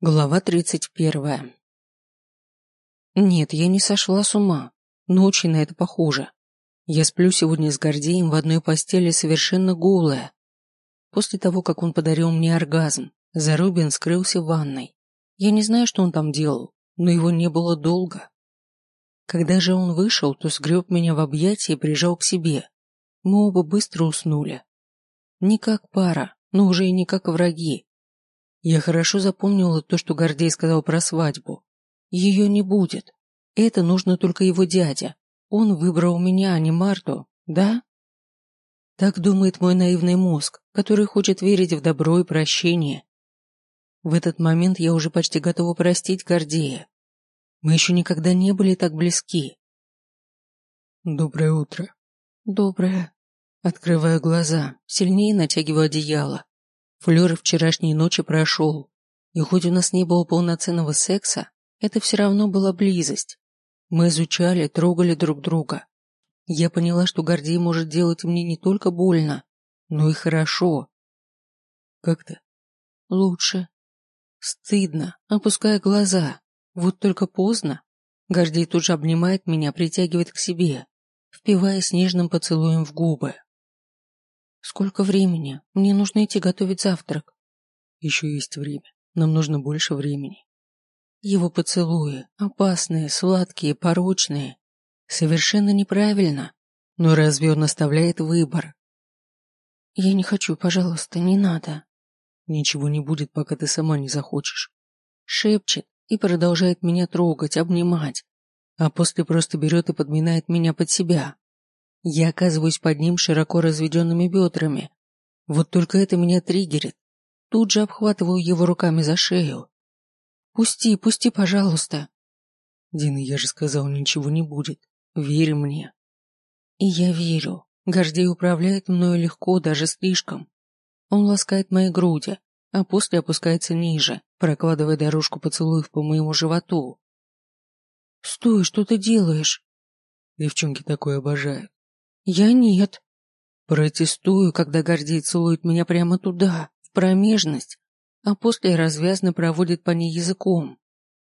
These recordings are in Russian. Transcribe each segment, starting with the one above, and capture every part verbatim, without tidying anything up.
Глава тридцать первая. Нет, я не сошла с ума, но очень на это похоже. Я сплю сегодня с Гордеем в одной постели совершенно голая. После того, как он подарил мне оргазм, Зарубин скрылся в ванной. Я не знаю, что он там делал, но его не было долго. Когда же он вышел, то сгреб меня в объятия и прижал к себе. Мы оба быстро уснули. Не как пара, но уже и не как враги. Я хорошо запомнила то, что Гордей сказал про свадьбу. Ее не будет. Это нужно только его дядя. Он выбрал меня, а не Марту, да? Так думает мой наивный мозг, который хочет верить в добро и прощение. В этот момент я уже почти готова простить Гордея. Мы еще никогда не были так близки. Доброе утро. Доброе. Открываю глаза, сильнее натягиваю одеяло. Флёр вчерашней ночи прошел, и хоть у нас не было полноценного секса, это все равно была близость. Мы изучали, трогали друг друга. Я поняла, что Гордей может делать мне не только больно, но и хорошо. Как ты? Лучше. Стыдно, опуская глаза. Вот только поздно. Гордей тут же обнимает меня, притягивает к себе, впиваясь нежным поцелуем в губы. Сколько времени? Мне нужно идти готовить завтрак. Еще есть время. Нам нужно больше времени. Его поцелуи, опасные, сладкие, порочные. Совершенно неправильно. Но разве он оставляет выбор? Я не хочу, пожалуйста, не надо. Ничего не будет, пока ты сама не захочешь. Шепчет и продолжает меня трогать, обнимать. А после просто берет и подминает меня под себя. Я оказываюсь под ним широко разведенными бедрами. Вот только это меня триггерит. Тут же обхватываю его руками за шею. «Пусти, пусти, пожалуйста!» Дина, я же сказал, ничего не будет. Верь мне. И я верю. Гордей управляет мною легко, даже слишком. Он ласкает мои груди, а после опускается ниже, прокладывая дорожку поцелуев по моему животу. «Стой, что ты делаешь?» Девчонки такое обожают. Я нет. Протестую, когда Гордей целует меня прямо туда, в промежность, а после развязно проводит по ней языком.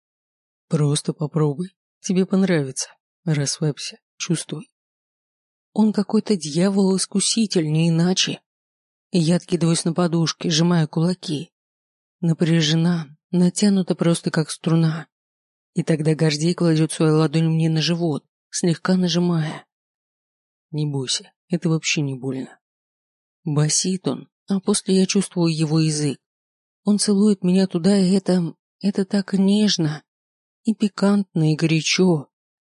Просто попробуй. Тебе понравится. Расслабься, чувствуй. Он какой-то дьявол-искуситель, не иначе. Я откидываюсь на подушке, сжимая кулаки. Напряжена, натянута просто как струна. И тогда Гордей кладет свою ладонь мне на живот, слегка нажимая. Не бойся, это вообще не больно. Басит он, а после я чувствую его язык. Он целует меня туда, и это... это так нежно, и пикантно, и горячо.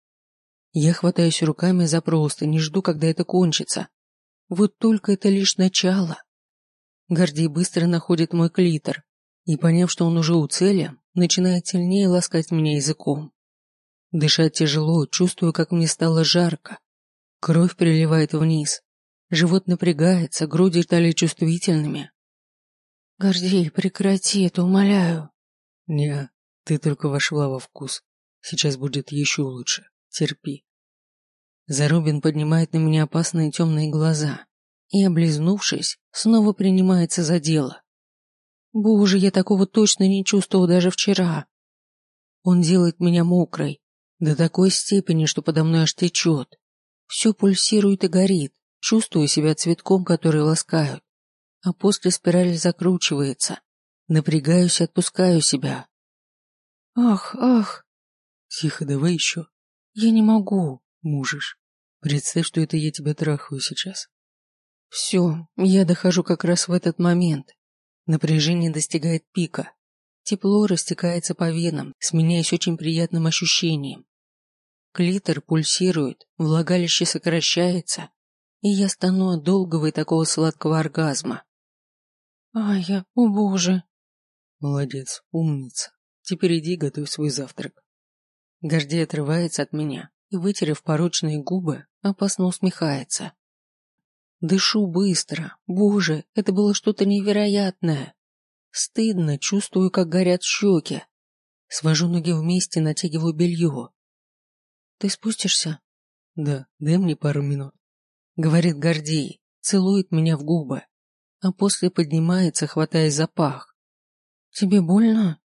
Я хватаюсь руками за простынь, не жду, когда это кончится. Вот только это лишь начало. Гордей быстро находит мой клитор, и, поняв, что он уже у цели, начинает сильнее ласкать меня языком. Дышать тяжело, чувствую, как мне стало жарко. Кровь приливает вниз. Живот напрягается, груди стали чувствительными. «Гордей, прекрати это, умоляю». Не, ты только вошла во вкус. Сейчас будет еще лучше. Терпи. Зарубин поднимает на меня опасные темные глаза и, облизнувшись, снова принимается за дело. Боже, я такого точно не чувствовал даже вчера. Он делает меня мокрой, до такой степени, что подо мной аж течет. Все пульсирует и горит, чувствую себя цветком, который ласкают. А после спираль закручивается. Напрягаюсь и отпускаю себя. Ах, ах. Тихо, давай еще. Я не могу. Можешь. Представь, что это я тебя трахаю сейчас. Все, я дохожу как раз в этот момент. Напряжение достигает пика. Тепло растекается по венам, сменяясь очень приятным ощущением. Клитор пульсирует, влагалище сокращается, и я стану от долгого и такого сладкого оргазма. Ай, я, о боже. Молодец, умница. Теперь иди готовь свой завтрак. Гордей отрывается от меня и, вытерев порочные губы, опасно усмехается. Дышу быстро. Боже, это было что-то невероятное. Стыдно, чувствую, как горят щеки. Свожу ноги вместе, натягиваю белье. Ты спустишься? Да, дай мне пару минут. Говорит Гордей, целует меня в губы, а после поднимается, хватаясь за пах. Тебе больно?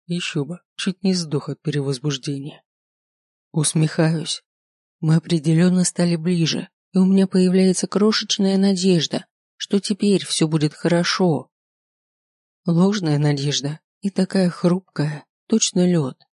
Еще бы, чуть не сдох от перевозбуждения. Усмехаюсь. Мы определенно стали ближе, и у меня появляется крошечная надежда, что теперь все будет хорошо. Ложная надежда и такая хрупкая, точно лед.